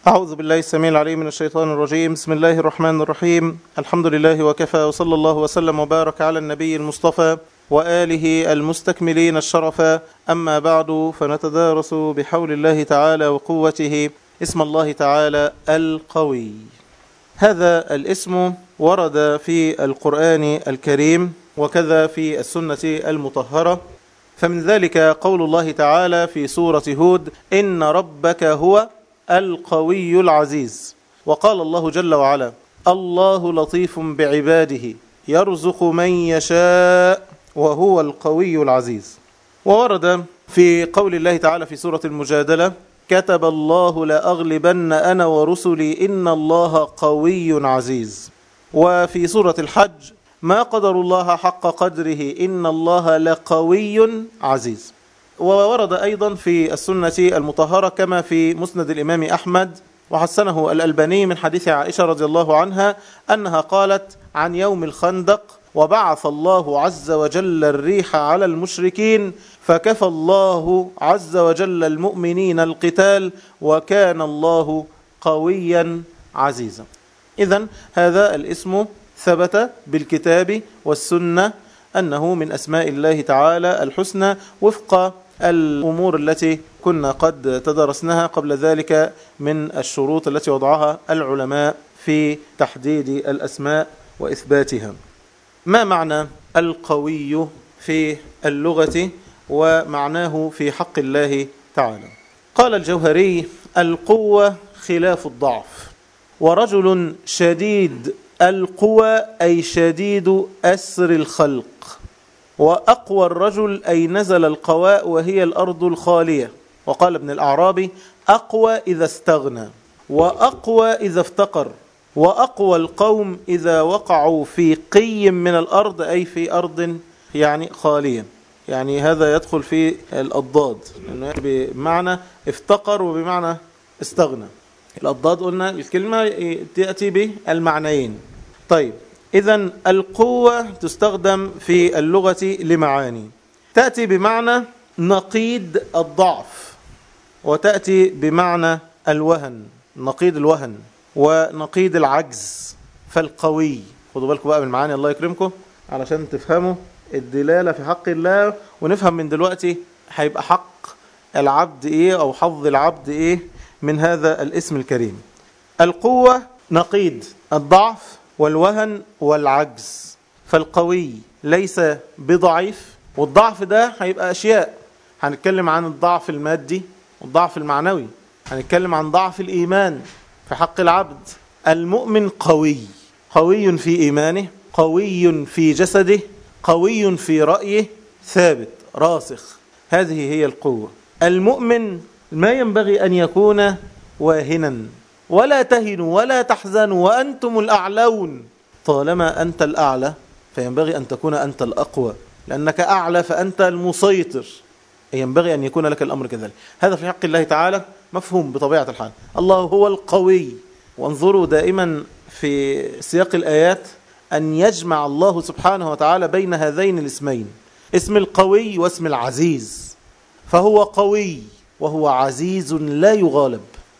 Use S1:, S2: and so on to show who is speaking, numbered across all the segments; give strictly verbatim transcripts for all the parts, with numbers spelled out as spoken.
S1: أعوذ بالله السميع العليم من الشيطان الرجيم. بسم الله الرحمن الرحيم. الحمد لله وكفى، وصلى الله وسلم وبارك على النبي المصطفى وآله المستكملين الشرفا. أما بعد، فنتدارس بحول الله تعالى وقوته اسم الله تعالى القوي. هذا الاسم ورد في القرآن الكريم وكذا في السنة المطهرة، فمن ذلك قول الله تعالى في سورة هود: إن ربك هو القوي العزيز. وقال الله جل وعلا: الله لطيف بعباده يرزق من يشاء وهو القوي العزيز. وورد في قول الله تعالى في سورة المجادلة: كتب الله لأغلبن أنا ورسلي إن الله قوي عزيز. وفي سورة الحج: ما قدر الله حق قدره إن الله لقوي عزيز. وورد أيضا في السنة المطهرة كما في مسند الإمام أحمد وحسنه الألباني من حديث عائشة رضي الله عنها أنها قالت عن يوم الخندق: وبعث الله عز وجل الريح على المشركين فكفى الله عز وجل المؤمنين القتال وكان الله قويا عزيزا. إذن هذا الاسم ثبت بالكتاب والسنة أنه من أسماء الله تعالى الحسنى وفق الأمور التي كنا قد تدرسناها قبل ذلك من الشروط التي وضعها العلماء في تحديد الأسماء وإثباتها. ما معنى القوي في اللغة ومعناه في حق الله تعالى؟ قال الجوهري: القوة خلاف الضعف، ورجل شديد القوى أي شديد أسر الخلق، وأقوى الرجل أي نزل القواء وهي الأرض الخالية. وقال ابن الأعرابي: أقوى إذا استغنى، وأقوى إذا افتقر، وأقوى القوم إذا وقعوا في قي من الأرض أي في أرض يعني خالية. يعني هذا يدخل في الأضداد، بمعنى افتقر وبمعنى استغنى. الأضداد قلنا الكلمة تأتي بالمعنيين. طيب، إذن القوة تستخدم في اللغة لمعاني: تأتي بمعنى نقيض الضعف، وتأتي بمعنى الوهن، نقيض الوهن ونقيض العجز. فالقوي، خدوا بالكم بقى من المعاني الله يكرمكم علشان تفهموا الدلالة في حق الله، ونفهم من دلوقتي هيبقى حق العبد إيه أو حظ العبد إيه من هذا الاسم الكريم. القوة نقيض الضعف والوهن والعجز، فالقوي ليس بضعيف، والضعف ده هيبقى أشياء. هنتكلم عن الضعف المادي والضعف المعنوي، هنتكلم عن ضعف الإيمان في حق العبد. المؤمن قوي، قوي في إيمانه، قوي في جسده، قوي في رأيه، ثابت راسخ. هذه هي القوة. المؤمن ما ينبغي أن يكون واهنا: ولا تهنوا ولا تحزنوا وأنتم الأعلون. طالما أنت الأعلى فينبغي أن تكون أنت الأقوى، لأنك أعلى فأنت المسيطر، ينبغي أن يكون لك الأمر كذلك. هذا في حق الله تعالى مفهوم بطبيعة الحال. الله هو القوي. وانظروا دائما في سياق الآيات أن يجمع الله سبحانه وتعالى بين هذين الاسمين، اسم القوي واسم العزيز. فهو قوي وهو عزيز لا يغالب.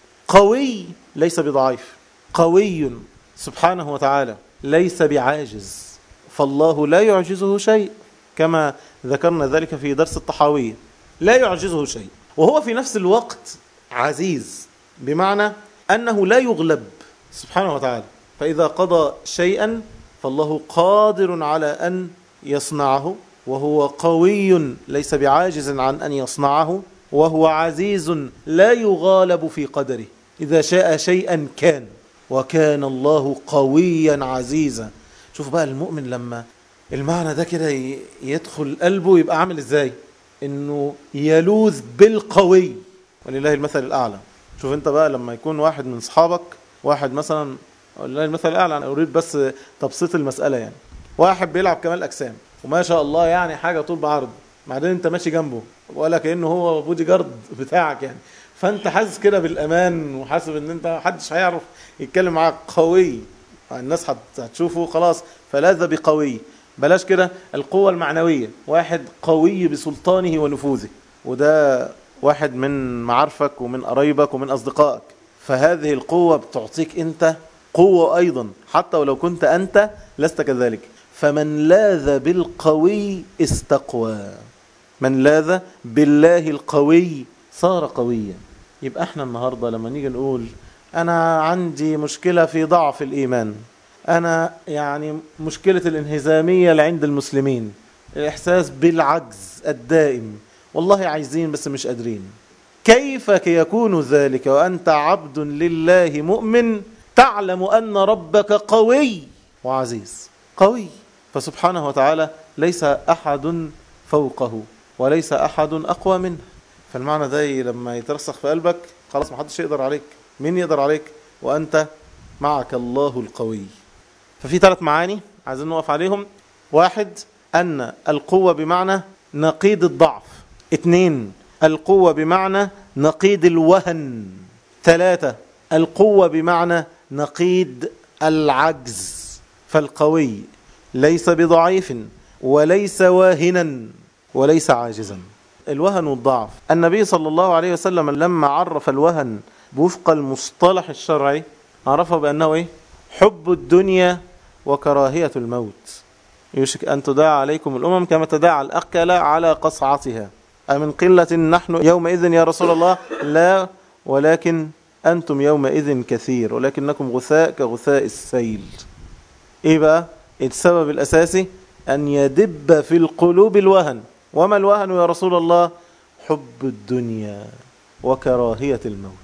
S1: قوي ليس بضعيف، قوي سبحانه وتعالى ليس بعاجز، فالله لا يعجزه شيء، كما ذكرنا ذلك في درس الطحاوية. لا يعجزه شيء، وهو في نفس الوقت عزيز، بمعنى أنه لا يغلب سبحانه وتعالى. فإذا قضى شيئا فالله قادر على أن يصنعه، وهو قوي ليس بعاجز عن أن يصنعه، وهو عزيز لا يغالب في قدره. إذا شاء شيئا كان، وكان الله قويا عزيزا. شوف بقى المؤمن لما المعنى ده كده يدخل قلبه يبقى عامل ازاي، انه يلوذ بالقوي، ولله المثل الأعلى. شوف انت بقى لما يكون واحد من صحابك، واحد مثلا، ولله المثل الأعلى، أنا أريد بس تبسيط المسألة، يعني واحد بيلعب كمال أجسام وما شاء الله يعني حاجة طول بعرض، بعدين انت ماشي جنبه ولا كأنه هو بودي جارد بتاعك يعني، فانت حاسس كده بالأمان وحاسب ان انت محدش هيعرف يتكلم معاك. قوي، الناس هتشوفه خلاص فلاذ بقوي. بلاش كده القوة المعنوية، واحد قوي بسلطانه ونفوذه، وده واحد من معارفك ومن قرايبك ومن أصدقائك، فهذه القوة بتعطيك أنت قوة أيضا حتى ولو كنت أنت لست كذلك. فمن لاذ بالقوي استقوى، من لاذ بالله القوي صار قويا. يبقى احنا النهاردة لما نيجي نقول أنا عندي مشكلة في ضعف الإيمان، أنا يعني مشكلة الانهزامية اللي عند المسلمين، الإحساس بالعجز الدائم، والله عايزين بس مش قادرين، كيف يكون ذلك وأنت عبد لله مؤمن تعلم أن ربك قوي وعزيز؟ قوي، فسبحانه وتعالى ليس أحد فوقه وليس أحد أقوى منه. فالمعنى ده لما يترسخ في قلبك خلاص ما حدش يقدر عليك. مين يقدر عليك وأنت معك الله القوي؟ ففي ثلاث معاني عايزين نوقف عليهم. واحد، أن القوة بمعنى نقيض الضعف. اثنين، القوة بمعنى نقيض الوهن. ثلاثة، القوة بمعنى نقيض العجز. فالقوي ليس بضعيف وليس واهنا وليس عاجزا. الوهن والضعف، النبي صلى الله عليه وسلم لما عرف الوهن بوفق المصطلح الشرعي عرفه بأنه إيه؟ حب الدنيا وكراهية الموت. يوشك أن تداعى عليكم الأمم كما تداعى الأكل على قصعتها، أمن قلة نحن يومئذ يا رسول الله؟ لا، ولكن أنتم يومئذ كثير ولكنكم غثاء كغثاء السيل. إيه بقى السبب الأساسي؟ أن يدب في القلوب الوهن. وما الوهن يا رسول الله؟ حب الدنيا وكراهية الموت.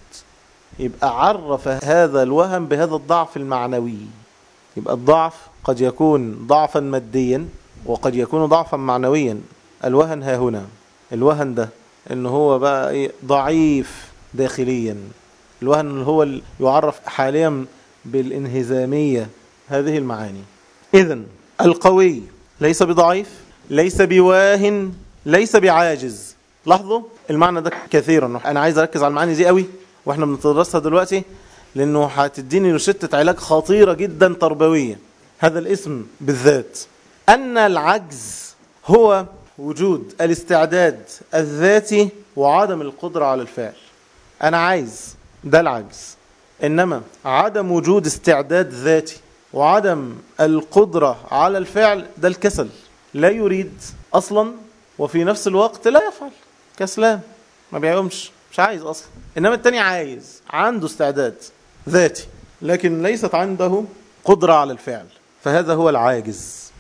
S1: يبقى عرف هذا الوهن بهذا الضعف المعنوي. يبقى الضعف قد يكون ضعفا ماديا وقد يكون ضعفا معنويا. الوهن ها هنا، الوهن ده إنه هو بقى إيه؟ ضعيف داخليا. الوهن هو يعرف حاليا بالانهزامية. هذه المعاني. إذن القوي ليس بضعيف، ليس بواهن، ليس بعاجز. لاحظوا المعنى ده كثيرا. أنا عايز أركز على المعاني دي قوي وإحنا بنتدرسها دلوقتي، لأنه هتديني روشتة علاج خطيرة جدا تربوية. هذا الاسم بالذات، أن العجز هو وجود الاستعداد الذاتي وعدم القدرة على الفعل. أنا عايز، ده العجز. إنما عدم وجود استعداد ذاتي وعدم القدرة على الفعل ده الكسل. لا يريد أصلا وفي نفس الوقت لا يفعل، كسلان ما بيعملش، مش عايز أصلا. إنما التاني عايز، عنده استعداد ذاتي لكن ليست عنده قدرة على الفعل، فهذا هو العاجز.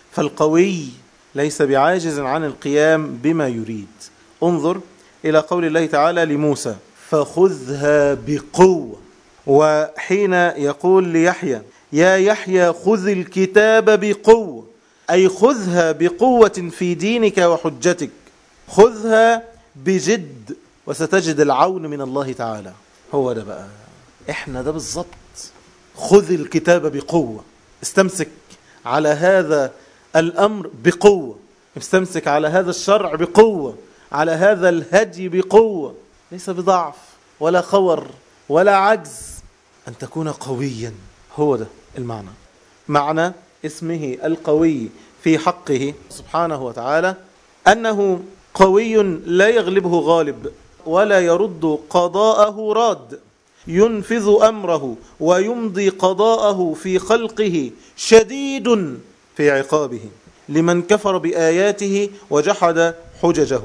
S1: فالقوي ليس بعاجز عن القيام بما يريد. انظر إلى قول الله تعالى لموسى فخذها بقوة. وحين يقول ليحيى يا يحيى خذ الكتاب بقوة، أي خذها بقوة في دينك وحجتك، خذها بجد وستجد العون من الله تعالى. هو ده بقى احنا ده بالضبط. خذ الكتاب بقوة، استمسك على هذا الأمر بقوة، استمسك على هذا الشرع بقوة، على هذا الهدي بقوة، ليس بضعف ولا خور ولا عجز، أن تكون قويا. هو ده المعنى. معنى اسمه القوي في حقه سبحانه وتعالى أنه قوي لا يغلبه غالب ولا يرد قضاءه راد، ينفذ أمره ويمضي قضاءه في خلقه، شديد في عقابه لمن كفر بآياته وجحد حججه.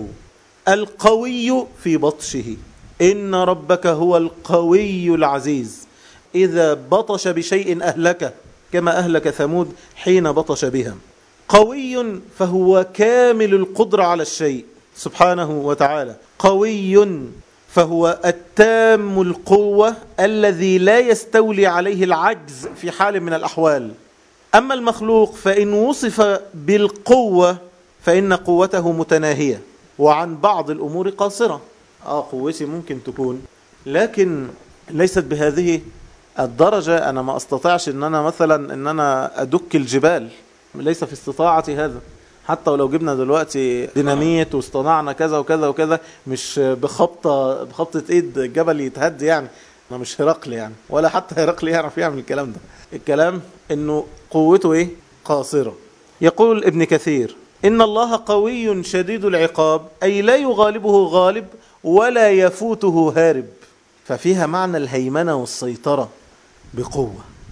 S1: القوي في بطشه، إن ربك هو القوي العزيز، إذا بطش بشيء أهلكه كما أهلك ثمود حين بطش بهم. قوي فهو كامل القدرة على الشيء سبحانه وتعالى. قوي فهو التام القوة الذي لا يستولي عليه العجز في حال من الأحوال. أما المخلوق فإن وصف بالقوة فإن قوته متناهية وعن بعض الأمور قاصرة. آه قوتي ممكن تكون، لكن ليست بهذه الدرجة. أنا ما أستطيعش أن أنا مثلا أن أنا أدك الجبال، ليس في استطاعتي هذا. حتى ولو جبنا دلوقتي ديناميت واصطنعنا كذا وكذا وكذا، مش بخبطة بخبطة ايد الجبل يتهد يعني. انا مش هرقل يعني، ولا حتى هرقل يعرف يعمل الكلام ده. الكلام انه قوته ايه؟ قاصرة. يقول ابن كثير ان الله قوي شديد العقاب، اي لا يغالبه غالب ولا يفوته هارب. ففيها معنى الهيمنة والسيطرة بقوة.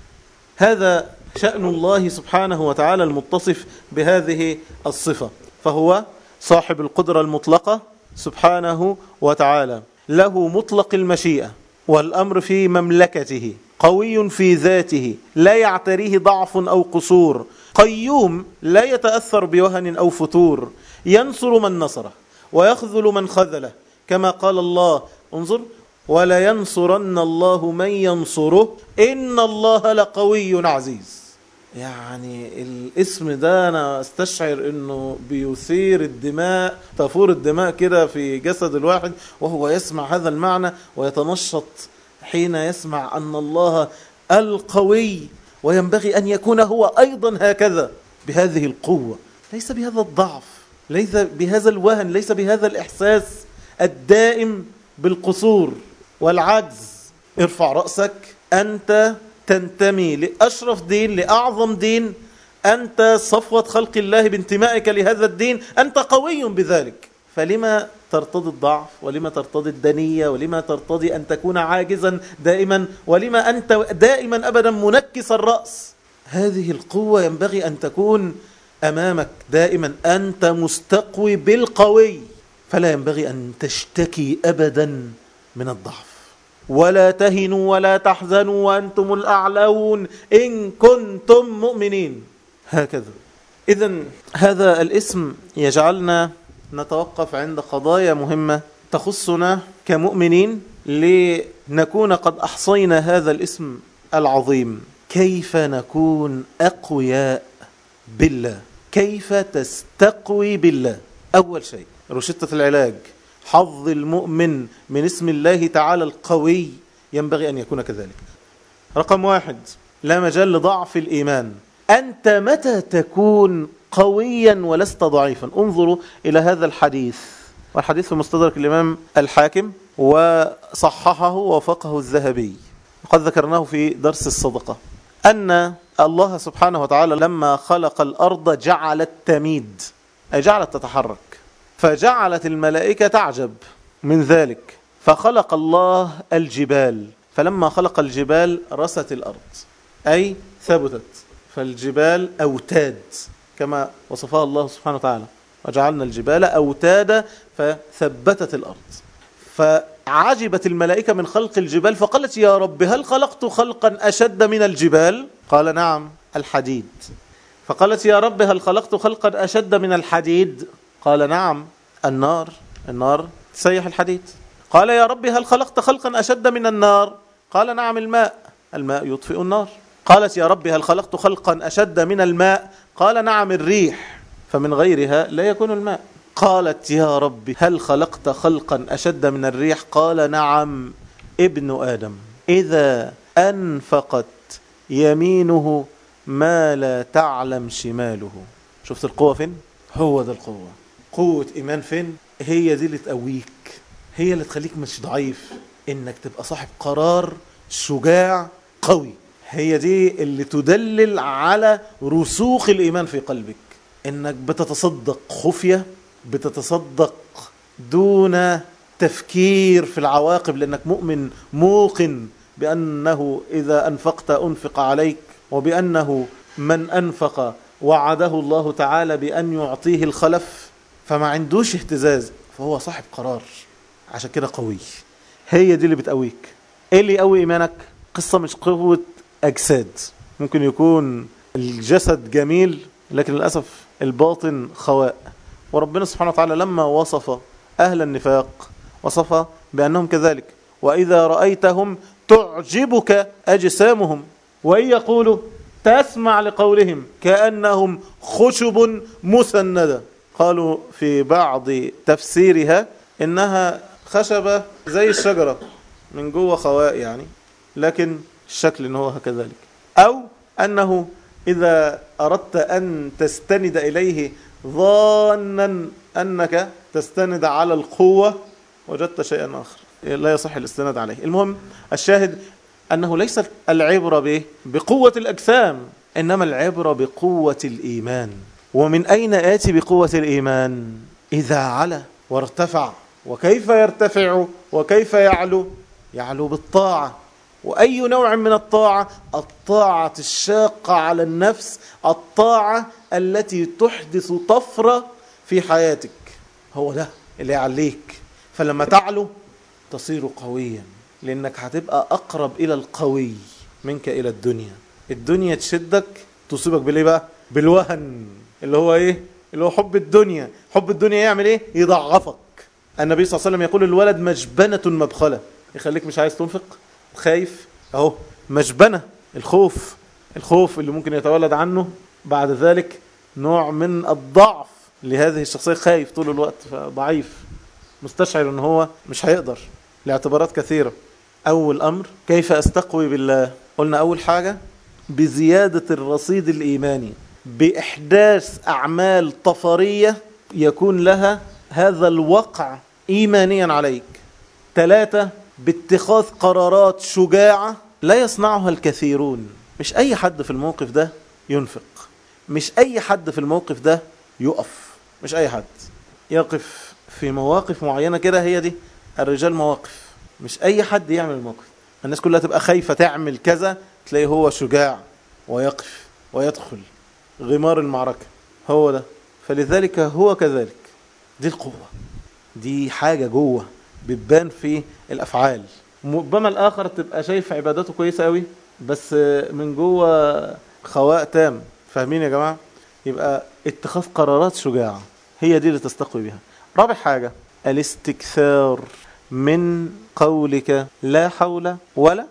S1: هذا شأن الله سبحانه وتعالى المتصف بهذه الصفة، فهو صاحب القدرة المطلقة سبحانه وتعالى، له مطلق المشيئة والأمر في مملكته، قوي في ذاته لا يعتريه ضعف أو قصور، قيوم لا يتأثر بوهن أو فتور، ينصر من نصره ويخذل من خذله، كما قال الله انظر ولا ينصرن الله من ينصره إن الله لقوي عزيز. يعني الاسم ده أنا استشعر أنه بيثير الدماء، تفور الدماء كده في جسد الواحد وهو يسمع هذا المعنى، ويتنشط حين يسمع أن الله القوي، وينبغي أن يكون هو أيضا هكذا بهذه القوة، ليس بهذا الضعف، ليس بهذا الوهن، ليس بهذا الإحساس الدائم بالقصور والعجز. ارفع رأسك، أنت تنتمي لأشرف دين، لأعظم دين، أنت صفوة خلق الله بانتمائك لهذا الدين، أنت قوي بذلك، فلما ترتضي الضعف؟ ولما ترتضي الدنية؟ ولما ترتضي أن تكون عاجزا دائما؟ ولما أنت دائما أبدا منكس الرأس؟ هذه القوة ينبغي أن تكون أمامك دائما، أنت مستقوي بالقوي، فلا ينبغي أن تشتكي أبدا من الضعف. ولا تهنوا ولا تحزنوا وأنتم الأعلون إن كنتم مؤمنين. هكذا. إذن هذا الاسم يجعلنا نتوقف عند قضايا مهمة تخصنا كمؤمنين، لنكون قد أحصينا هذا الاسم العظيم. كيف نكون أقوياء بالله؟ كيف تستقوي بالله؟ أول شيء روشتة العلاج، حظ المؤمن من اسم الله تعالى القوي ينبغي أن يكون كذلك. رقم واحد، لا مجال لضعف الإيمان. أنت متى تكون قويا ولست ضعيفا؟ انظروا إلى هذا الحديث، والحديث في مستدرك الإمام الحاكم وصححه ووافقه الذهبي، وقد ذكرناه في درس الصدقة، أن الله سبحانه وتعالى لما خلق الأرض جعلت تميد، أي جعلت تتحرك، فجعلت الملائكة تعجب من ذلك، فخلق الله الجبال، فلما خلق الجبال رست الأرض أي ثبتت، فالجبال أوتاد كما وصفها الله سبحانه وتعالى، وجعلنا الجبال أوتادا فثبتت الأرض. فعجبت الملائكة من خلق الجبال فقالت يا رب هل خلقت خلقا أشد من الجبال؟ قال نعم الحديد. فقالت يا رب هل خلقت خلقا أشد من الحديد؟ قال نعم النار، النار تسيح الحديد. قال يا رب هل خلقت خلقا أشد من النار؟ قال نعم الماء، الماء يطفئ النار. قالت يا رب هل خلقت خلقا أشد من الماء؟ قال نعم الريح، فمن غيرها لا يكون الماء. قالت يا رب هل خلقت خلقا أشد من الريح؟ قال نعم ابن آدم إذا أنفقت يمينه ما لا تعلم شماله. شفت القوة فين؟ هو ده القوة. قوة إيمان فين؟ هي دي اللي تقويك، هي اللي تخليك مش ضعيف، إنك تبقى صاحب قرار شجاع قوي. هي دي اللي تدلل على رسوخ الإيمان في قلبك، إنك بتتصدق خفية، بتتصدق دون تفكير في العواقب، لأنك مؤمن موقن بأنه إذا أنفقت أنفق عليك، وبأنه من أنفق وعده الله تعالى بأن يعطيه الخلف، فما عندوش اهتزاز، فهو صاحب قرار، عشان كده قوي. هي دي اللي بتقويك. ايه اللي يقوي إيمانك؟ قصة مش قوة أجساد، ممكن يكون الجسد جميل لكن للأسف الباطن خواء. وربنا سبحانه وتعالى لما وصف أهل النفاق وصف بأنهم كذلك، وإذا رأيتهم تعجبك أجسامهم وإن يقولوا تسمع لقولهم كأنهم خشب مسندة. قالوا في بعض تفسيرها إنها خشبة زي الشجرة من جوه خواء يعني، لكن الشكل إنه هو كذلك. أو أنه إذا أردت أن تستند إليه ظانا أنك تستند على القوة وجدت شيئا آخر لا يصح الاستناد عليه. المهم الشاهد أنه ليس العبرة به بقوة الأجسام، إنما العبرة بقوة الإيمان. ومن أين آتي بقوة الإيمان؟ إذا علا وارتفع. وكيف يرتفع وكيف يعلو؟ يعلو بالطاعة. وأي نوع من الطاعة؟ الطاعة الشاقة على النفس، الطاعة التي تحدث طفرة في حياتك، هو ده اللي يعليك. فلما تعلو تصير قويا، لأنك هتبقى أقرب إلى القوي منك إلى الدنيا. الدنيا تشدك تصيبك بالإيه بقى؟ بالوهن، اللي هو إيه؟ اللي هو حب الدنيا. حب الدنيا يعمل إيه؟ يضعفك. النبي صلى الله عليه وسلم يقول الولد مجبنة مبخلة، يخليك مش عايز تنفق، خايف، اهو مجبنة. الخوف الخوف اللي ممكن يتولد عنه بعد ذلك نوع من الضعف لهذه الشخصية، خايف طول الوقت، ضعيف، مستشعر ان هو مش هيقدر لاعتبارات كثيرة. اول امر كيف استقوي بالله؟ قلنا اول حاجة بزيادة الرصيد الايماني، باحداث اعمال طفرية يكون لها هذا الوقع ايمانيا عليك. ثلاثة باتخاذ قرارات شجاعة لا يصنعها الكثيرون. مش أي حد في الموقف ده ينفق، مش أي حد في الموقف ده يقف، مش أي حد يقف في مواقف معينة كده. هي دي الرجال مواقف، مش أي حد يعمل الموقف. الناس كلها تبقى خايفة تعمل كذا، تلاقيه هو شجاع ويقف ويدخل غمار المعركة، هو ده. فلذلك هو كذلك. دي القوة، دي حاجة جوه بتبان في الأفعال. ربما الآخر تبقى شايف عبادته كويسة قوي بس من جوه خواء تام. فاهمين يا جماعة؟ يبقى اتخاذ قرارات شجاعة هي دي اللي تستقوي بها. رابع حاجة الاستكثار من قولك لا حول ولا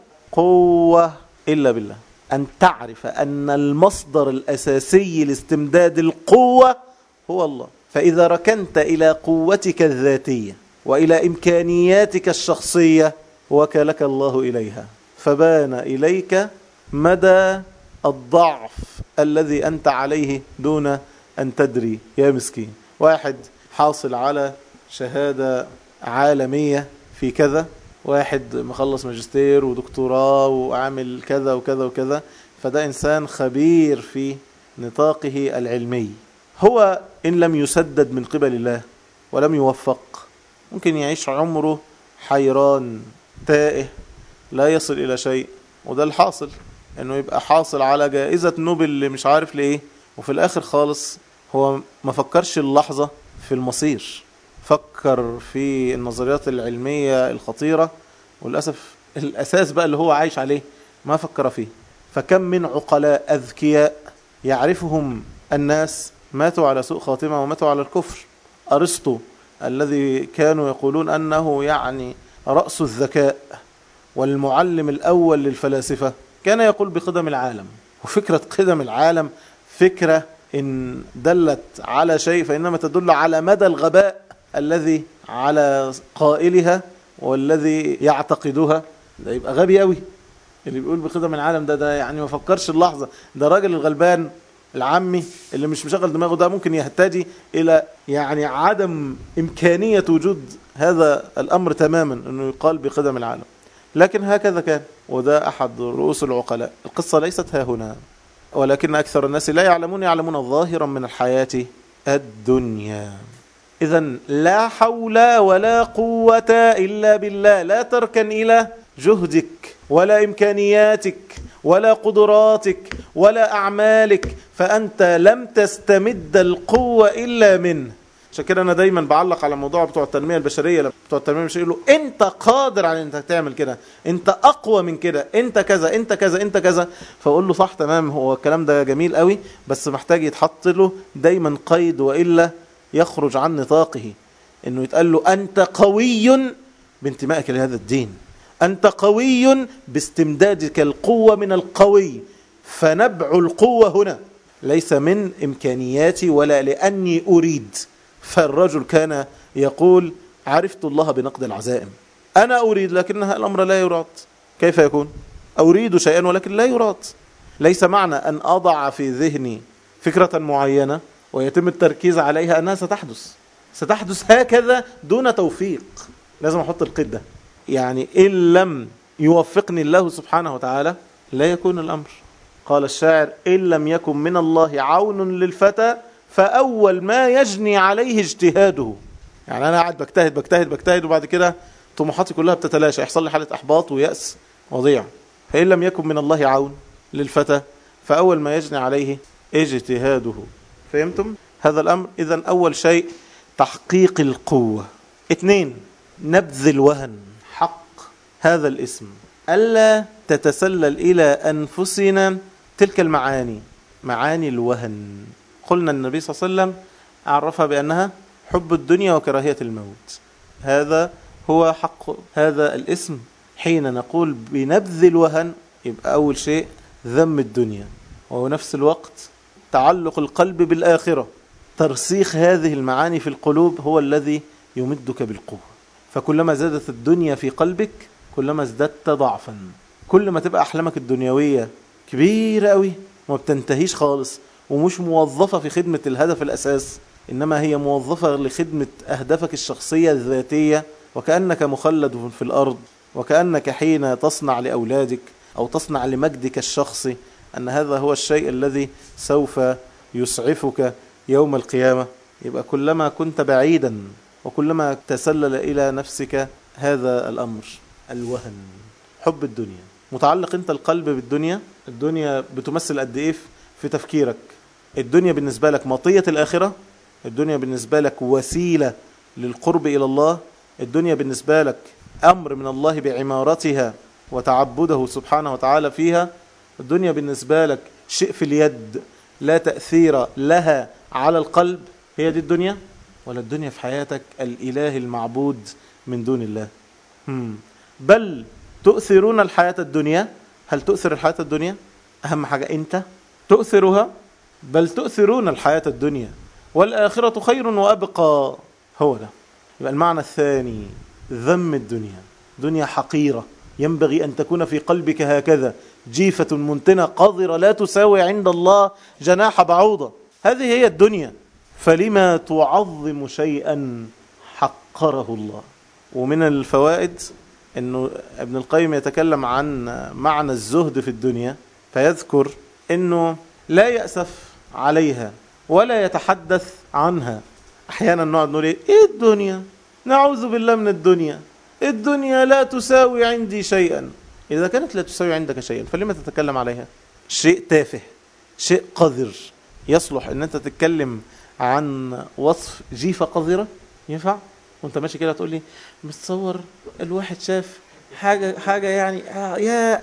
S1: قوة إلا بالله. أن تعرف أن المصدر الأساسي لاستمداد القوة هو الله. فإذا ركنت إلى قوتك الذاتية وإلى إمكانياتك الشخصية وكلك الله إليها، فبان إليك مدى الضعف الذي أنت عليه دون أن تدري. يا مسكين، واحد حاصل على شهادة عالمية في كذا، واحد مخلص ماجستير ودكتوراه وعامل كذا وكذا وكذا، فده إنسان خبير في نطاقه العلمي. هو إن لم يسدد من قبل الله ولم يوفق ممكن يعيش عمره حيران تائه لا يصل إلى شيء. وده الحاصل، إنه يبقى حاصل على جائزة نوبل اللي مش عارف ليه، وفي الآخر خالص هو ما فكرش اللحظة في المصير، فكر في النظريات العلمية الخطيرة، وللأسف الأساس بقى اللي هو عايش عليه ما فكر فيه. فكم من عقلاء أذكياء يعرفهم الناس ماتوا على سوء خاتمة وماتوا على الكفر. أرسطو الذي كانوا يقولون أنه يعني رأس الذكاء والمعلم الأول للفلاسفة كان يقول بقدم العالم. وفكرة قدم العالم فكرة إن دلت على شيء فإنما تدل على مدى الغباء الذي على قائلها والذي يعتقدها. ده يبقى غبي قوي اللي بيقول بقدم العالم. ده ده يعني ما فكرش اللحظة. ده راجل الغلبان العامي اللي مش مشغل دماغه ده ممكن يهتدي إلى يعني عدم إمكانية وجود هذا الأمر تماما، أنه يقال بقدم العالم. لكن هكذا كان، وده أحد رؤوس العقلاء. القصة ليست ها هنا، ولكن أكثر الناس لا يعلمون يعلمون ظاهرا من الحياة الدنيا. إذن لا حول ولا قوة إلا بالله. لا تركن إلى جهدك ولا إمكانياتك ولا قدراتك ولا أعمالك، فأنت لم تستمد القوة إلا منه. عشان كده أنا دايما بعلق على موضوع بتوع التنمية البشرية. لما بتوع التنمية البشرية يقولوا أنت قادر على أنك تعمل كده، أنت أقوى من كده، أنت كذا أنت كذا أنت كذا، فأقول له صح تمام، هو الكلام ده جميل قوي، بس محتاج يتحط له دايما قيد وإلا يخرج عن نطاقه. إنه يتقال له أنت قوي بانتمائك لهذا الدين، أنت قوي باستمدادك القوة من القوي. فنبع القوة هنا ليس من إمكانياتي ولا لأني أريد. فالرجل كان يقول عرفت الله بنقد العزائم. أنا أريد لكنها الأمر لا يراد. كيف يكون؟ أريد شيئا ولكن لا يراد. ليس معنى أن أضع في ذهني فكرة معينة ويتم التركيز عليها أنها ستحدث ستحدث هكذا دون توفيق. لازم أحط القيد ده. يعني إن لم يوفقني الله سبحانه وتعالى لا يكون الأمر. قال الشاعر إن لم يكن من الله عون للفتى فأول ما يجني عليه اجتهاده. يعني أنا قاعد بجتهد بجتهد بجتهد وبعد كده طموحاتي كلها بتتلاشى، يحصل لي حالة احباط ويأس وضيع. فإن لم يكن من الله عون للفتى فأول ما يجني عليه اجتهاده. فهمتم هذا الأمر؟ إذن أول شيء تحقيق القوة. اثنين، نبذ الوهن حق هذا الاسم، ألا تتسلل إلى أنفسنا تلك المعاني، معاني الوهن. قلنا النبي صلى الله عليه وسلم عرفها بأنها حب الدنيا وكراهية الموت. هذا هو حق هذا الاسم. حين نقول بنبذ الوهن يبقى أول شيء ذم الدنيا، وهو نفس الوقت تعلق القلب بالآخرة. ترسيخ هذه المعاني في القلوب هو الذي يمدك بالقوة. فكلما زادت الدنيا في قلبك كلما ازددت ضعفا. كل ما تبقى أحلامك الدنيوية كبيرة قوي وما بتنتهيش خالص، ومش موظفة في خدمة الهدف الأساس، إنما هي موظفة لخدمة أهدافك الشخصية الذاتية، وكأنك مخلد في الأرض، وكأنك حين تصنع لأولادك أو تصنع لمجدك الشخصي أن هذا هو الشيء الذي سوف يسعفك يوم القيامة. يبقى كلما كنت بعيدا وكلما تسلل إلى نفسك هذا الأمر، الوهن، حب الدنيا. متعلق أنت القلب بالدنيا، الدنيا بتمثل قد إيه في تفكيرك؟ الدنيا بالنسبة لك مطية الآخرة؟ الدنيا بالنسبة لك وسيلة للقرب إلى الله؟ الدنيا بالنسبة لك أمر من الله بعمارتها وتعبده سبحانه وتعالى فيها؟ الدنيا بالنسبة لك شيء في اليد لا تأثير لها على القلب؟ هي دي الدنيا؟ ولا الدنيا في حياتك الإله المعبود من دون الله؟ هم. بل تؤثرون الحياة الدنيا. هل تؤثر الحياة الدنيا؟ أهم حاجة أنت تؤثرها؟ بل تؤثرون الحياة الدنيا والآخرة خير وأبقى. هو ده. يبقى المعنى الثاني ذم الدنيا. دنيا حقيرة ينبغي أن تكون في قلبك هكذا، جيفة منتنة قذرة لا تساوي عند الله جناح بعوضة. هذه هي الدنيا. فلما تعظم شيئا حقره الله. ومن الفوائد أنه ابن القيم يتكلم عن معنى الزهد في الدنيا، فيذكر أنه لا يأسف عليها ولا يتحدث عنها. أحيانا نقعد نقول إيه الدنيا، نعوذ بالله من الدنيا، الدنيا لا تساوي عندي شيئا. إذا كانت لا تساوي عندك شيئا فلما تتكلم عليها؟ شيء تافه، شيء قذر، يصلح أن أنت تتكلم عن وصف جيفة قذرة؟ ينفع؟ وانت ماشي كده تقول لي متصور الواحد شاف حاجة حاجة يعني آه يا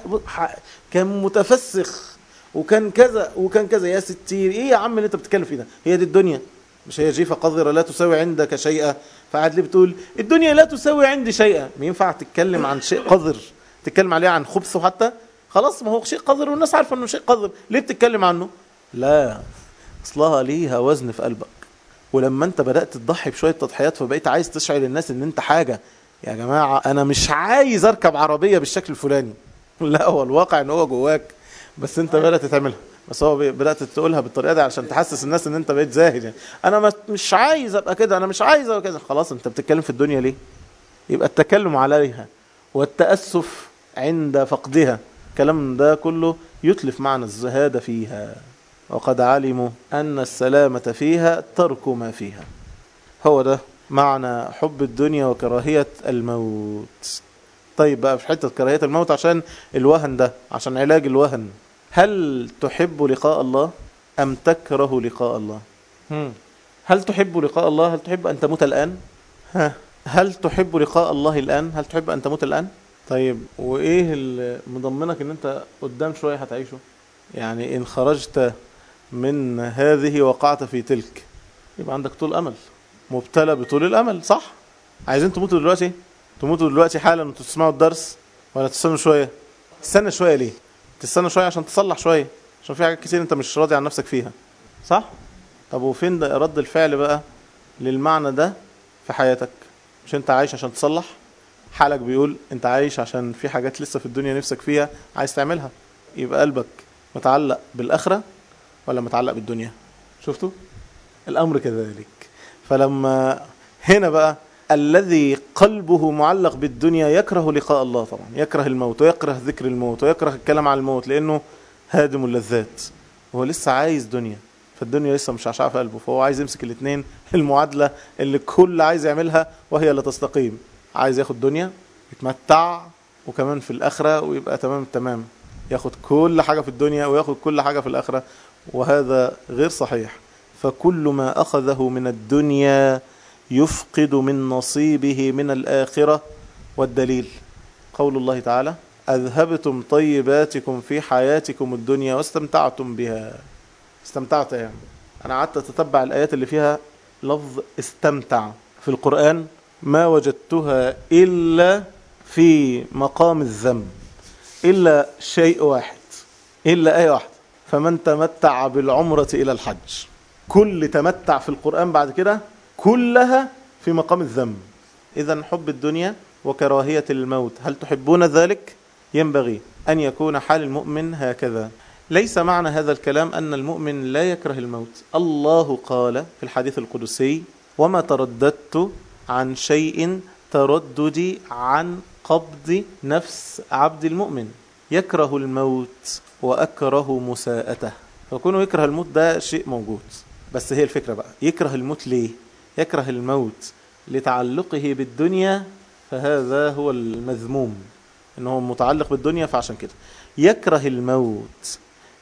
S1: كان متفسخ وكان كذا وكان كذا. يا ستير، ايه يا عم اللي انت بتتكلم فيه ده؟ هي دي الدنيا؟ مش هي جيفة قذرة لا تساوي عندك شيئا؟ فقعد لي بتقول الدنيا لا تساوي عندي شيئا. ما ينفع تتكلم عن شيء قذر تتكلم عليه عن خبثه حتى؟ خلاص ما هو شيء قذر والناس عارفة انه شيء قذر، ليه بتتكلم عنه؟ لا، اصلها ليها وزن في قلبك. ولما انت بدأت تضحي بشوية تضحيات فبقيت عايز تشعر الناس ان انت حاجة. يا جماعة انا مش عايز اركب عربية بالشكل الفلاني. لا، هو الواقع ان هو جواك بس انت بدأت تعملها، بس هو بدأت تقولها بالطريقة دي علشان تحسس الناس ان انت بقيت زاهد. يعني انا مش عايز ابقى كده، انا مش عايز ابقى كده. خلاص انت بتتكلم في الدنيا ليه؟ يبقى التكلم عليها والتأسف عند فقدها، كلام ده كله يتلف معنى الزهاد فيها. وقد علموا أن السلامة فيها ترك ما فيها. هو ده معنى حب الدنيا وكراهية الموت. طيب بقى في حتة كراهية الموت عشان الوهن ده، عشان علاج الوهن. هل تحب لقاء الله أم تكره لقاء الله؟ هم. هل تحب لقاء الله؟ هل تحب أن تموت الآن؟ ها. هل تحب لقاء الله الآن؟ هل تحب أن تموت الآن؟ طيب وإيه اللي مضمنك أن أنت قدام شوية هتعيشه؟ يعني إن خرجت من هذه وقعت في تلك، يبقى عندك طول أمل، مبتلى بطول الأمل. صح؟ عايزين تموتوا دلوقتي؟ تموتوا دلوقتي حالا وانتوا تسمعوا الدرس، ولا تستنوا شوية؟ تستنى شوية ليه؟ تستنى شوية عشان تصلح شوية، عشان في حاجات كتير انت مش راضي عن نفسك فيها. صح؟ طب وفين ده رد الفعل بقى للمعنى ده في حياتك؟ مش انت عايش عشان تصلح؟ حالك بيقول انت عايش عشان في حاجات لسه في الدنيا نفسك فيها عايز تعملها. يبقى قلبك متعلق بالآخرة ولا متعلق بالدنيا؟ شفتوا؟ الأمر كذلك. فلما هنا بقى الذي قلبه معلق بالدنيا يكره لقاء الله طبعا، يكره الموت ويكره ذكر الموت ويكره الكلام عن الموت، لأنه هادم اللذات. هو لسه عايز دنيا، فالدنيا لسه مش عشاء في قلبه، فهو عايز يمسك الاثنين، المعادلة اللي كل عايز يعملها وهي لا تستقيم. عايز ياخد دنيا يتمتع وكمان في الآخرة ويبقى تمام التمام، ياخد كل حاجة في الدنيا وياخد كل حاجة في الآخرة، وهذا غير صحيح. فكل ما أخذه من الدنيا يفقد من نصيبه من الآخرة. والدليل قول الله تعالى: أذهبتم طيباتكم في حياتكم الدنيا واستمتعتم بها. استمتعت يعني أنا قعدت أتتبع الآيات اللي فيها لفظ استمتع في القرآن، ما وجدتها إلا في مقام الذم، إلا شيء واحد، إلا آية واحدة: فمن تمتع بالعمرة إلى الحج. كل تمتع في القرآن بعد كده كلها في مقام الذم. إذن حب الدنيا وكراهية الموت، هل تحبون ذلك؟ ينبغي أن يكون حال المؤمن هكذا. ليس معنى هذا الكلام أن المؤمن لا يكره الموت. الله قال في الحديث القدسي: وما ترددت عن شيء ترددي عن قبض نفس عبد المؤمن. يكره الموت وأكره مساءته. فكونه يكره الموت ده شيء موجود، بس هي الفكرة بقى يكره الموت ليه؟ يكره الموت لتعلقه بالدنيا، فهذا هو المذموم، إنه متعلق بالدنيا، فعشان كده يكره الموت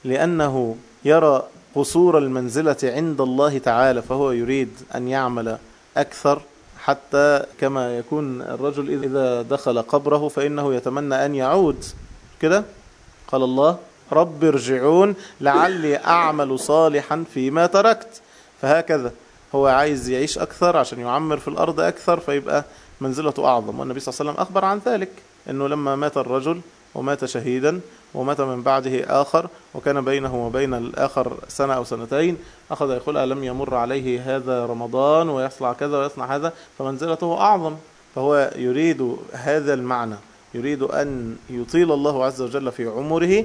S1: لأنه يرى قصور المنزلة عند الله تعالى، فهو يريد أن يعمل أكثر، حتى كما يكون الرجل إذا دخل قبره فإنه يتمنى أن يعود كده. قال الله: رب ارجعون لعلي أعمل صالحا فيما تركت. فهكذا هو عايز يعيش أكثر عشان يعمر في الأرض أكثر، فيبقى منزلته أعظم. والنبي صلى الله عليه وسلم أخبر عن ذلك، أنه لما مات الرجل ومات شهيدا ومات من بعده آخر وكان بينه وبين الآخر سنة أو سنتين، أخذ يقول: ألم يمر عليه هذا رمضان ويصنع كذا ويصنع هذا، فمنزلته أعظم. فهو يريد هذا المعنى، يريد أن يطيل الله عز وجل في عمره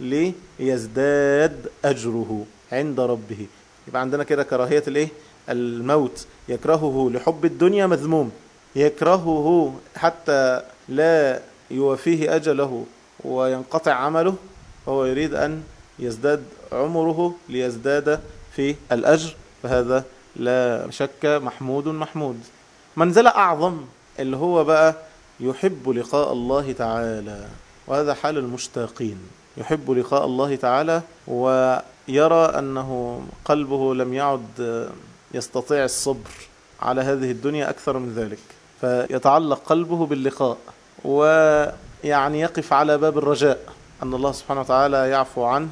S1: ليزداد أجره عند ربه. يبقى عندنا كده كراهية الإيه؟ الموت. يكرهه لحب الدنيا مذموم، يكرهه حتى لا يوفيه أجله وينقطع عمله، فهو يريد أن يزداد عمره ليزداد في الأجر، فهذا لا شك محمود محمود. منزلة أعظم اللي هو بقى يحب لقاء الله تعالى، وهذا حال المشتاقين، يحب لقاء الله تعالى ويرى أنه قلبه لم يعد يستطيع الصبر على هذه الدنيا أكثر من ذلك، فيتعلق قلبه باللقاء، ويعني يقف على باب الرجاء أن الله سبحانه وتعالى يعفو عنه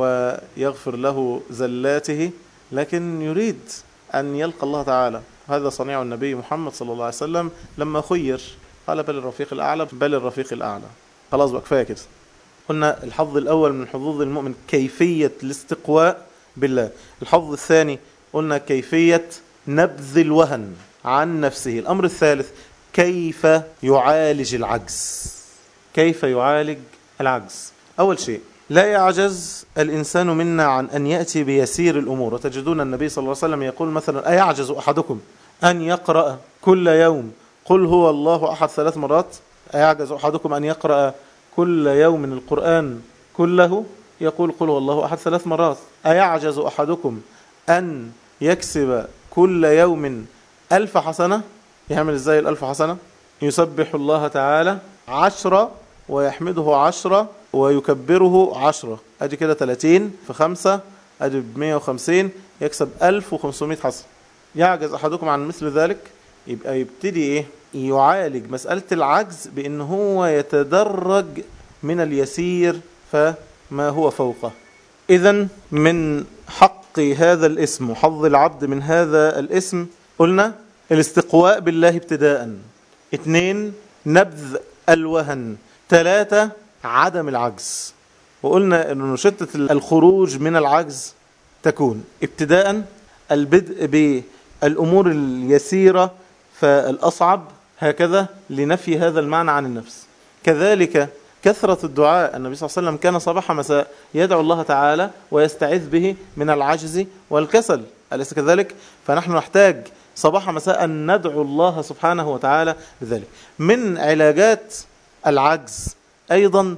S1: ويغفر له زلاته، لكن يريد أن يلقى الله تعالى. هذا صنيع النبي محمد صلى الله عليه وسلم لما خير قال: بل الرفيق الأعلى، بل الرفيق الأعلى. خلاص بقى كفاية كده. قلنا الحظ الأول من حظوظ المؤمن كيفية الاستقواء بالله. الحظ الثاني قلنا كيفية نبذ الوهن عن نفسه. الأمر الثالث كيف يعالج العجز. كيف يعالج العجز؟ أول شيء لا يعجز الإنسان منا عن أن يأتي بيسير الأمور. وتجدون النبي صلى الله عليه وسلم يقول مثلا: أيعجز أحدكم أن يقرأ كل يوم قل هو الله أحد ثلاث مرات؟ أيعجز أحدكم أن يقرأ كل يوم من القرآن كله؟ يقول قل هو الله أحد ثلاث مرات. أيعجز أحدكم أن يكسب كل يوم ألف حسنة؟ يعمل إزاي الألف حسنة؟ يسبح الله تعالى عشرة ويحمده عشرة ويكبره عشرة، أدي كده ثلاثين في خمسة، أدي بمية وخمسين، يكسب ألف وخمسمائة حسنة. يعجز أحدكم عن مثل ذلك؟ يبقى يبتدي إيه؟ يعالج مسألة العجز بأن هو يتدرج من اليسير فما هو فوقه. إذن من حق هذا الاسم وحظ العبد من هذا الاسم قلنا الاستقواء بالله ابتداء، اثنين نبذ الوهن، ثلاثة عدم العجز. وقلنا أن شدة الخروج من العجز تكون ابتداء البدء بالأمور اليسيرة فالأصعب، هكذا لنفي هذا المعنى عن النفس. كذلك كثرة الدعاء، النبي صلى الله عليه وسلم كان صباح مساء يدعو الله تعالى ويستعيذ به من العجز والكسل، أليس كذلك؟ فنحن نحتاج صباح مساء أن ندعو الله سبحانه وتعالى بذلك. من علاجات العجز أيضا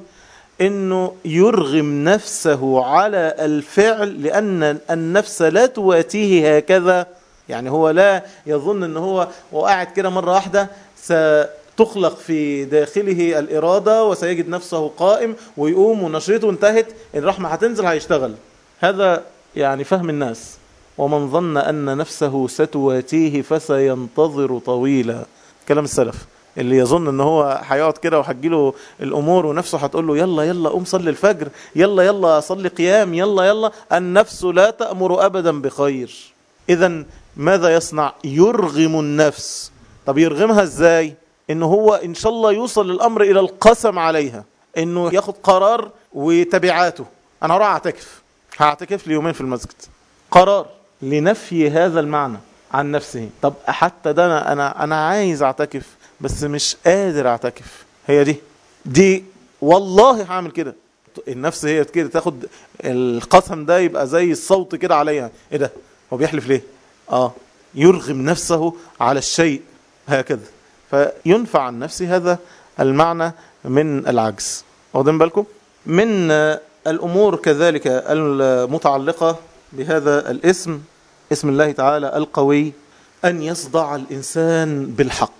S1: أنه يرغم نفسه على الفعل، لأن النفس لا تواتيه هكذا، يعني هو لا يظن أنه هو وقاعد كده مرة واحدة تخلق في داخله الإرادة وسيجد نفسه قائم ويقوم ونشرته انتهت، الرحمة هتنزل هيشتغل. هذا يعني فهم الناس. ومن ظن أن نفسه ستواتيه فسينتظر طويلا، كلام السلف. اللي يظن ان هو هيقعد كده وهتجيله الامور ونفسه هتقول له يلا يلا قوم صلي الفجر، يلا يلا صلي قيام، يلا يلا، النفس لا تأمر ابدا بخير. اذا ماذا يصنع؟ يرغم النفس. طب يرغمها ازاي؟ انه هو ان شاء الله يوصل الامر الى القسم عليها، انه ياخد قرار وتبعاته. انا هروح اعتكف، هعتكف لي يومين في المسجد، قرار لنفي هذا المعنى عن نفسه. طب حتى ده انا انا انا عايز اعتكف بس مش قادر اعتكف. هي دي دي والله هعمل كده. النفس هي كده تاخد القسم ده يبقى زي الصوت كده عليها. ايه ده؟ هو بيحلف ليه؟ اه يرغم نفسه على الشيء هكذا، فينفع عن نفسه. هذا المعنى من العجز. واخدين بالكم؟ من الامور كذلك المتعلقة بهذا الاسم، اسم الله تعالى القوي، ان يصدع الانسان بالحق.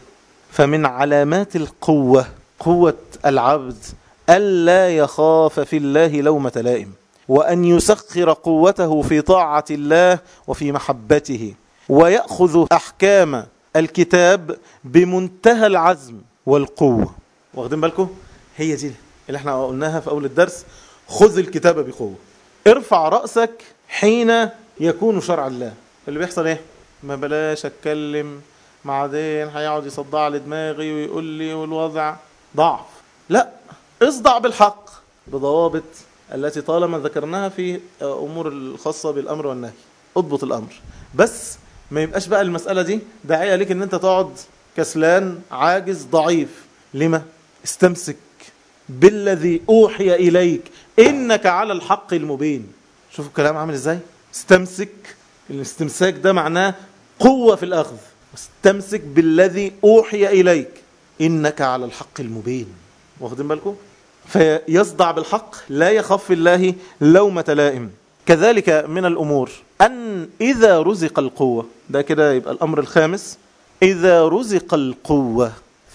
S1: فمن علامات القوة، قوة العبد، ألا يخاف في الله لومة لائم، وأن يسخر قوته في طاعة الله وفي محبته، ويأخذ أحكام الكتاب بمنتهى العزم والقوة. واخدين بالكم؟ هي دي اللي احنا قلناها في أول الدرس. خذ الكتاب بقوة. ارفع رأسك حين يكون شرع الله. اللي بيحصل ايه؟ ما بلاش اتكلم، بعدين هيقعد يصدع لي دماغي ويقول لي والوضع ضعف. لا، اصدع بالحق بضوابط التي طالما ذكرناها في امور الخاصة بالامر والنهي. اضبط الامر، بس ما يبقاش بقى المسألة دي داعية لك ان انت تقعد كسلان عاجز ضعيف. لما؟ استمسك بالذي اوحي اليك انك على الحق المبين. شوفوا الكلام عامل ازاي. استمسك، الاستمساك ده معناه قوة في الاخذ. استمسك بالذي اوحي اليك انك على الحق المبين. واخدين بالكم؟ فيصدع بالحق، لا يخاف في الله لومة لائم. كذلك من الامور ان اذا رزق القوة، ده كده يبقى الامر الخامس، اذا رزق القوة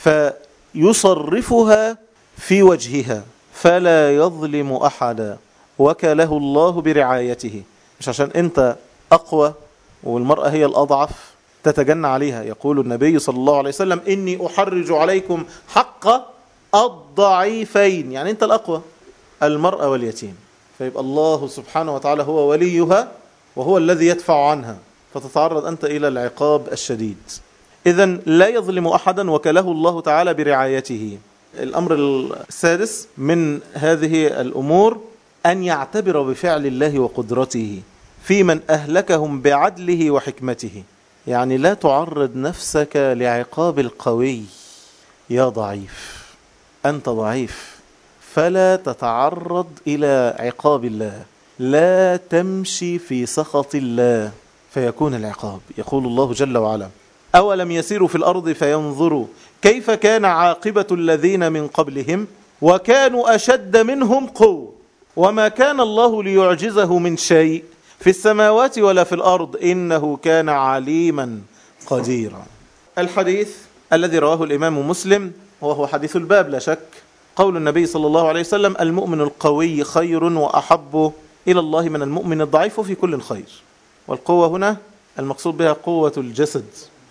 S1: فيصرفها في وجهها فلا يظلم احدا وكله الله برعايته. مش عشان انت اقوى والمرأة هي الاضعف تتجنى عليها. يقول النبي صلى الله عليه وسلم إني أحرج عليكم حق الضعيفين، يعني أنت الأقوى، المرأة واليتيم. فيبقى الله سبحانه وتعالى هو وليها وهو الذي يدفع عنها، فتتعرض أنت إلى العقاب الشديد. إذن لا يظلم أحدا وكله الله تعالى برعايته. الأمر السادس من هذه الأمور أن يعتبر بفعل الله وقدرته في من أهلكهم بعدله وحكمته. يعني لا تعرض نفسك لعقاب القوي. يا ضعيف، أنت ضعيف، فلا تتعرض إلى عقاب الله. لا تمشي في سخط الله فيكون العقاب. يقول الله جل وعلا أولم يسيروا في الأرض فينظروا كيف كان عاقبة الذين من قبلهم وكانوا أشد منهم قوة وما كان الله ليعجزه من شيء في السماوات ولا في الأرض إنه كان عليما قديرا. الحديث الذي رواه الإمام مسلم وهو حديث الباب لا شك، قول النبي صلى الله عليه وسلم المؤمن القوي خير وأحب إلى الله من المؤمن الضعيف في كل خير. والقوة هنا المقصود بها قوة الجسد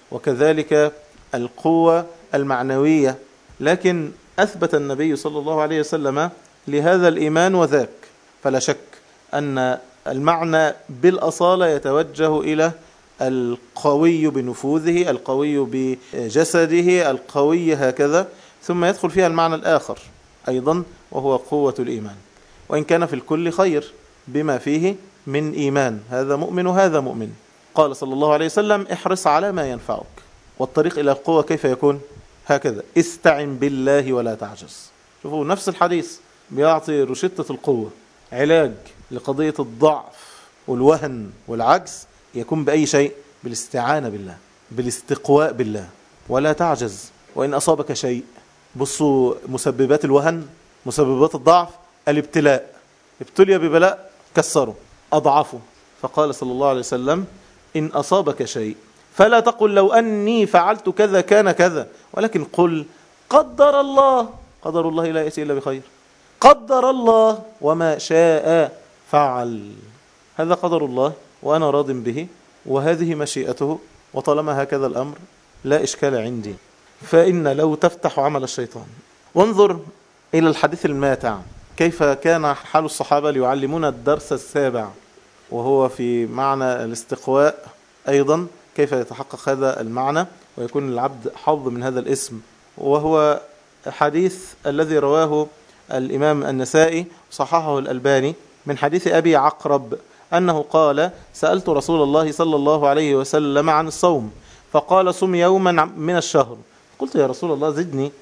S1: وكذلك القوة المعنوية، لكن أثبت النبي صلى الله عليه وسلم لهذا الإيمان وذاك. فلا شك أن المعنى بالأصالة يتوجه إلى القوي بنفوذه، القوي بجسده، القوي هكذا، ثم يدخل فيها المعنى الآخر أيضا وهو قوة الإيمان، وإن كان في الكل خير بما فيه من إيمان. هذا مؤمن وهذا مؤمن. قال صلى الله عليه وسلم احرص على ما ينفعك. والطريق إلى القوة كيف يكون؟ هكذا استعن بالله ولا تعجز. شوفوا نفس الحديث بيعطي رشدة القوة، علاج لقضية الضعف والوهن والعجز، يكون بأي شيء؟ بالاستعانة بالله، بالاستقواء بالله. ولا تعجز وإن أصابك شيء. بصوا مسببات الوهن، مسببات الضعف، الابتلاء. ابتلي ببلاء كسره أضعفه. فقال صلى الله عليه وسلم إن أصابك شيء فلا تقل لو أني فعلت كذا كان كذا، ولكن قل قدر الله، قدر الله لا يأتي إلا بخير، قدر الله وما شاء فعل. هذا قدر الله وأنا راض به، وهذه مشيئته، وطالما هكذا الأمر لا إشكال عندي. فإن لو تفتح عمل الشيطان. وانظر إلى الحديث الماتع، كيف كان حال الصحابة ليعلمون الدرس السابع، وهو في معنى الاستقواء أيضا، كيف يتحقق هذا المعنى ويكون العبد حظ من هذا الاسم. وهو حديث الذي رواه الإمام النسائي صححه الألباني من حديث أبي عقرب أنه قال: سألت رسول الله صلى الله عليه وسلم عن الصوم فقال: صم يوما من الشهر. قلت: يا رسول الله زدني،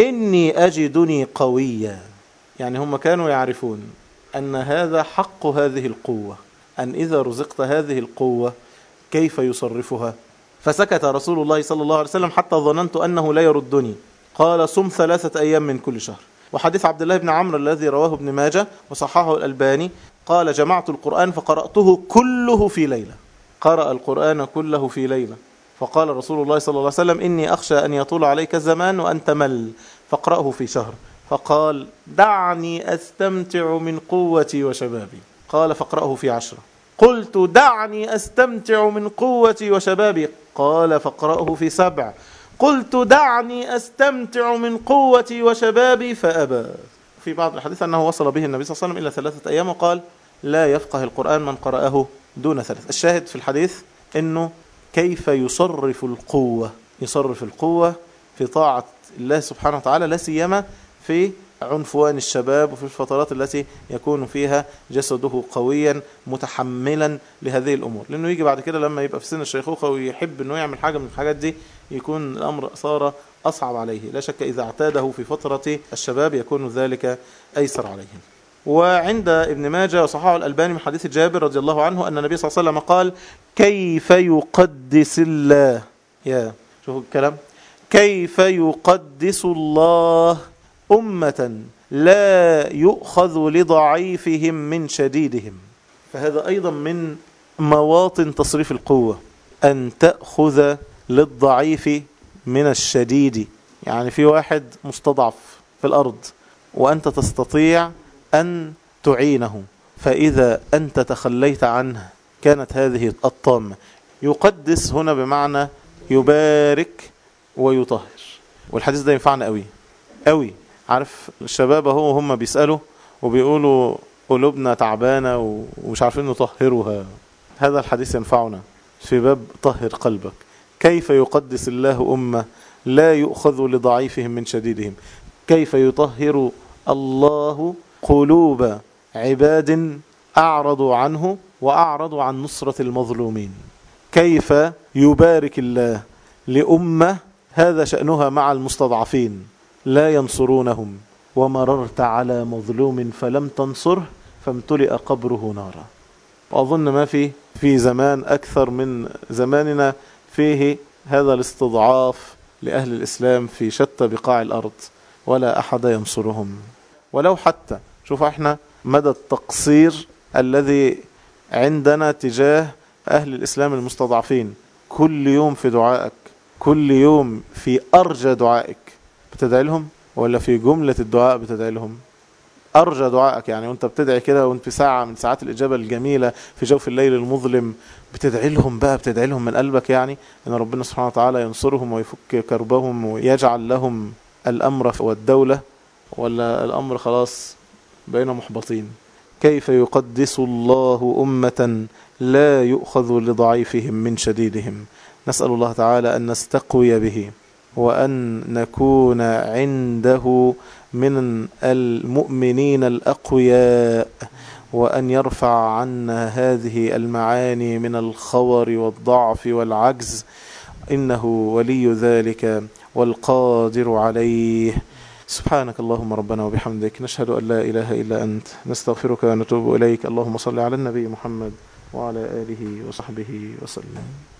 S1: إني أجدني قويا. يعني هم كانوا يعرفون أن هذا حق هذه القوة، أن إذا رزقت هذه القوة كيف يصرفها. فسكت رسول الله صلى الله عليه وسلم حتى ظننت أنه لا يردني. قال: صم ثلاثة أيام من كل شهر. وحديث عبد الله بن عمرو الذي رواه ابن ماجه وصححه الألباني قال: جمعت القرآن فقرأته كله في ليلة. قرأ القرآن كله في ليلة. فقال رسول الله صلى الله عليه وسلم: إني أخشى أن يطول عليك الزمان وأن تمل، فاقرأه في شهر. فقال: دعني أستمتع من قوتي وشبابي. قال: فاقرأه في عشرة. قلت: دعني أستمتع من قوتي وشبابي. قال: فاقرأه في سبع. قلت: دعني أستمتع من قوتي وشبابي، فأبى. في بعض الحديث أنه وصل به النبي صلى الله عليه وسلم إلى ثلاثة أيام، وقال: لا يفقه القرآن من قرأه دون ثلاث. الشاهد في الحديث أنه كيف يصرف القوة، يصرف القوة في طاعة الله سبحانه وتعالى، لا سيما في عنفوان الشباب وفي الفترات التي يكون فيها جسده قويا متحملا لهذه الأمور. لأنه يجي بعد كده لما يبقى في سن الشيخوخة ويحب أنه يعمل حاجة من الحاجات دي، يكون الأمر صار أصعب عليه. لا شك إذا اعتاده في فترة الشباب يكون ذلك أيسر عليه. وعند ابن ماجه وصححه الألباني من حديث جابر رضي الله عنه أن النبي صلى الله عليه وسلم قال: كيف يقدس الله، يا شوفوا الكلام، كيف يقدس الله أمة لا يؤخذ لضعيفهم من شديدهم. فهذا أيضا من مواطن تصريف القوة، أن تأخذ للضعيف من الشديد. يعني في واحد مستضعف في الأرض وأنت تستطيع أن تعينه، فإذا أنت تخليت عنه كانت هذه الطامة. يقدس هنا بمعنى يبارك ويطهر. والحديث ده ينفعنا قوي قوي. عارف الشباب اهو هم بيسألوا وبيقولوا قلوبنا تعبانة ومش عارفين نطهرها، هذا الحديث ينفعنا في باب طهر قلبك. كيف يقدس الله أمة لا يؤخذ لضعيفهم من شديدهم، كيف يطهر الله قلوب عباد أعرضوا عنه وأعرضوا عن نصرة المظلومين. كيف يبارك الله لأمة هذا شأنها مع المستضعفين لا ينصرونهم. ومررت على مظلوم فلم تنصره فامتلئ قبره نارا. وأظن ما في في زمان أكثر من زماننا فيه هذا الاستضعاف لأهل الإسلام في شتى بقاع الأرض، ولا أحد ينصرهم. ولو حتى شوف احنا مدى التقصير الذي عندنا تجاه أهل الإسلام المستضعفين. كل يوم في دعائك، كل يوم في أرجى دعائك بتدعي لهم، ولا في جملة الدعاء بتدعي لهم؟ أرجى دعائك يعني وانت بتدعي كده وانت في ساعة من ساعات الإجابة الجميلة في جوف الليل المظلم بتدعي لهم بقى، بتدعي لهم من قلبك، يعني أن ربنا سبحانه وتعالى ينصرهم ويفك كربهم ويجعل لهم الأمر والدولة، ولا الأمر خلاص بين محبطين؟ كيف يقدس الله أمة لا يؤخذ لضعيفهم من شديدهم. نسأل الله تعالى أن نستقوي به، وأن نكون عنده من المؤمنين الأقوياء، وأن يرفع عنا هذه المعاني من الخور والضعف والعجز، إنه ولي ذلك والقادر عليه. سبحانك اللهم ربنا وبحمدك، نشهد أن لا إله إلا أنت، نستغفرك ونتوب إليك. اللهم صل على النبي محمد وعلى آله وصحبه وسلم.